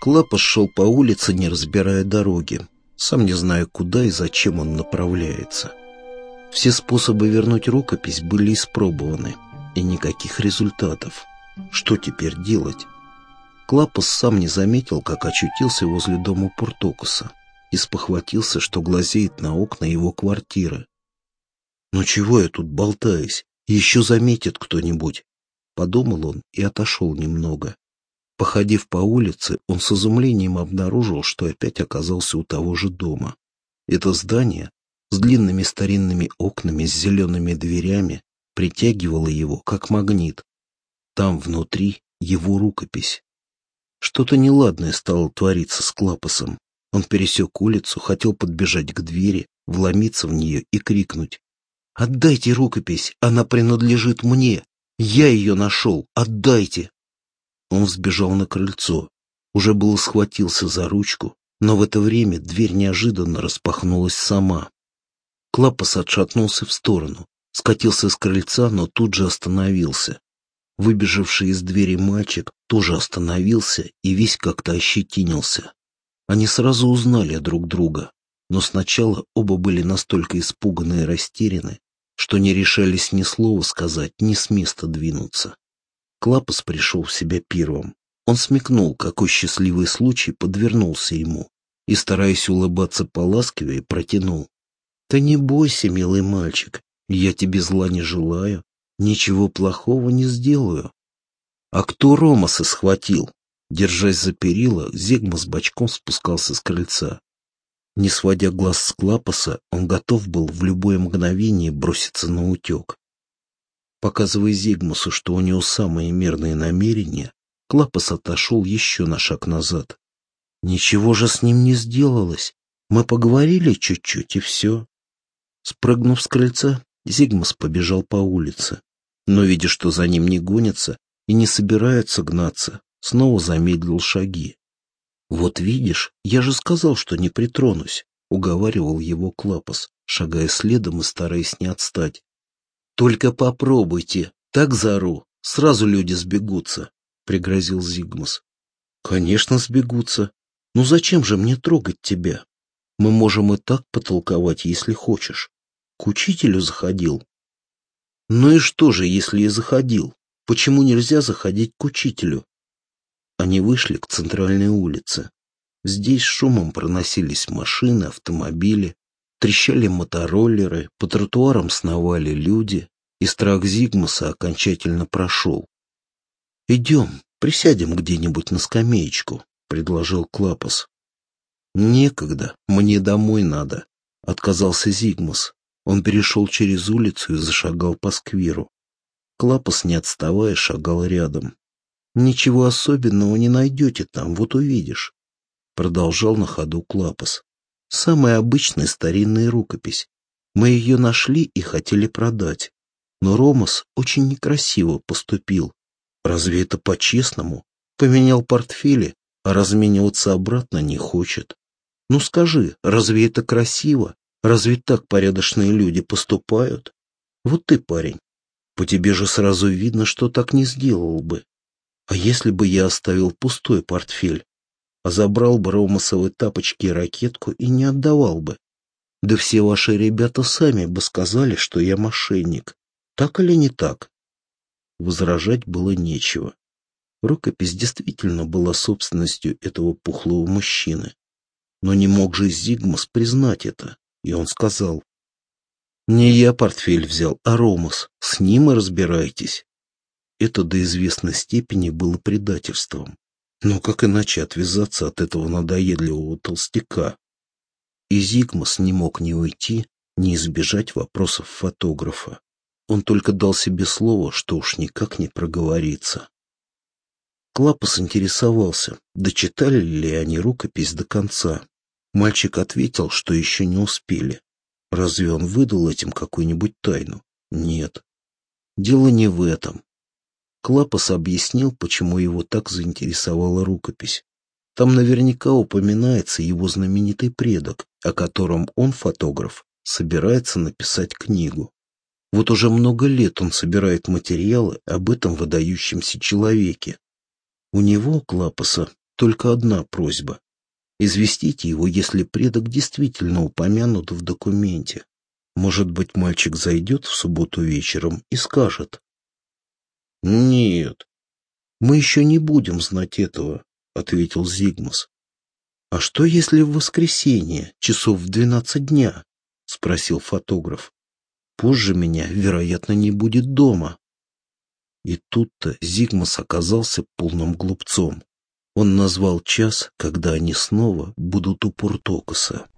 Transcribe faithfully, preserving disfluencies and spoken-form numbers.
Клапос шел по улице, не разбирая дороги, сам не зная, куда и зачем он направляется. Все способы вернуть рукопись были испробованы, и никаких результатов. Что теперь делать? Клапос сам не заметил, как очутился возле дома Пуртокуса, и спохватился, что глазеет на окна его квартиры. «Ну чего я тут болтаюсь? Еще заметит кто-нибудь», — подумал он и отошел немного. Походив по улице, он с изумлением обнаружил, что опять оказался у того же дома. Это здание с длинными старинными окнами, с зелеными дверями притягивало его, как магнит. Там внутри его рукопись. Что-то неладное стало твориться с Клапосом. Он пересек улицу, хотел подбежать к двери, вломиться в нее и крикнуть: «Отдайте рукопись! Она принадлежит мне! Я ее нашел! Отдайте!» Он взбежал на крыльцо. Уже было схватился за ручку, но в это время дверь неожиданно распахнулась сама. Клапос отшатнулся в сторону, скатился с крыльца, но тут же остановился. Выбежавший из двери мальчик тоже остановился и весь как-то ощетинился. Они сразу узнали друг друга, но сначала оба были настолько испуганы и растеряны, что не решались ни слова сказать, ни с места двинуться. Клапос пришел в себя первым. Он смекнул, какой счастливый случай подвернулся ему, и, стараясь улыбаться поласкивее, протянул: «Да не бойся, милый мальчик, я тебе зла не желаю, ничего плохого не сделаю». «А кто Ромаса схватил?» Держась за перила, Зигма с бочком спускался с крыльца. Не сводя глаз с Клапоса, он готов был в любое мгновение броситься на утек. Показывая Зигмусу, что у него самые мирные намерения, Клапос отошел еще на шаг назад. «Ничего же с ним не сделалось. Мы поговорили чуть-чуть, и все». Спрыгнув с крыльца, Зигмус побежал по улице, но, видя, что за ним не гонятся и не собираются гнаться, снова замедлил шаги. «Вот видишь, я же сказал, что не притронусь», — уговаривал его Клапос, шагая следом и стараясь не отстать. «Только попробуйте, так заору, сразу люди сбегутся», — пригрозил Зигмус. «Конечно сбегутся. Ну зачем же мне трогать тебя? Мы можем и так потолковать, если хочешь. К учителю заходил». «Ну и что же, если и заходил? Почему нельзя заходить к учителю?» Они вышли к центральной улице. Здесь шумом проносились машины, автомобили, трещали мотороллеры, по тротуарам сновали люди, и страх Зигмуса окончательно прошел. «Идем, присядем где-нибудь на скамеечку», — предложил Клапос. «Некогда, мне домой надо», — отказался Зигмус. Он перешел через улицу и зашагал по скверу. Клапос, не отставая, шагал рядом. «Ничего особенного не найдете там, вот увидишь», — продолжал на ходу Клапос. «Самая обычная старинная рукопись. Мы ее нашли и хотели продать. Но Ромас очень некрасиво поступил. Разве это по-честному? Поменял портфели, а размениваться обратно не хочет. Ну скажи, разве это красиво? Разве так порядочные люди поступают? Вот ты, парень, по тебе же сразу видно, что так не сделал бы. А если бы я оставил пустой портфель, а забрал бы Ромасовы тапочки и ракетку и не отдавал бы? Да все ваши ребята сами бы сказали, что я мошенник. Так или не так?» Возражать было нечего. Рукопись действительно была собственностью этого пухлого мужчины. Но не мог же Зигмус признать это, и он сказал: «Не я портфель взял, а Ромас. С ним и разбирайтесь». Это до известной степени было предательством. Но как иначе отвязаться от этого надоедливого толстяка? И Зигмус не мог ни уйти, ни избежать вопросов фотографа. Он только дал себе слово, что уж никак не проговорится. Клапос интересовался, дочитали ли они рукопись до конца. Мальчик ответил, что еще не успели. Разве он выдал этим какую-нибудь тайну? Нет. Дело не в этом. Клапос объяснил, почему его так заинтересовала рукопись. Там наверняка упоминается его знаменитый предок, о котором он, фотограф, собирается написать книгу. Вот уже много лет он собирает материалы об этом выдающемся человеке. У него, Клапоса, только одна просьба. Известите его, если предок действительно упомянут в документе. Может быть, мальчик зайдет в субботу вечером и скажет. Нет, мы еще не будем знать этого, ответил Зигмус. А что, если в воскресенье, часов в двенадцать дня? Спросил фотограф. Позже меня, вероятно, не будет дома. И тут-то Зигмус оказался полным глупцом. Он назвал час, когда они снова будут у Пуртокоса.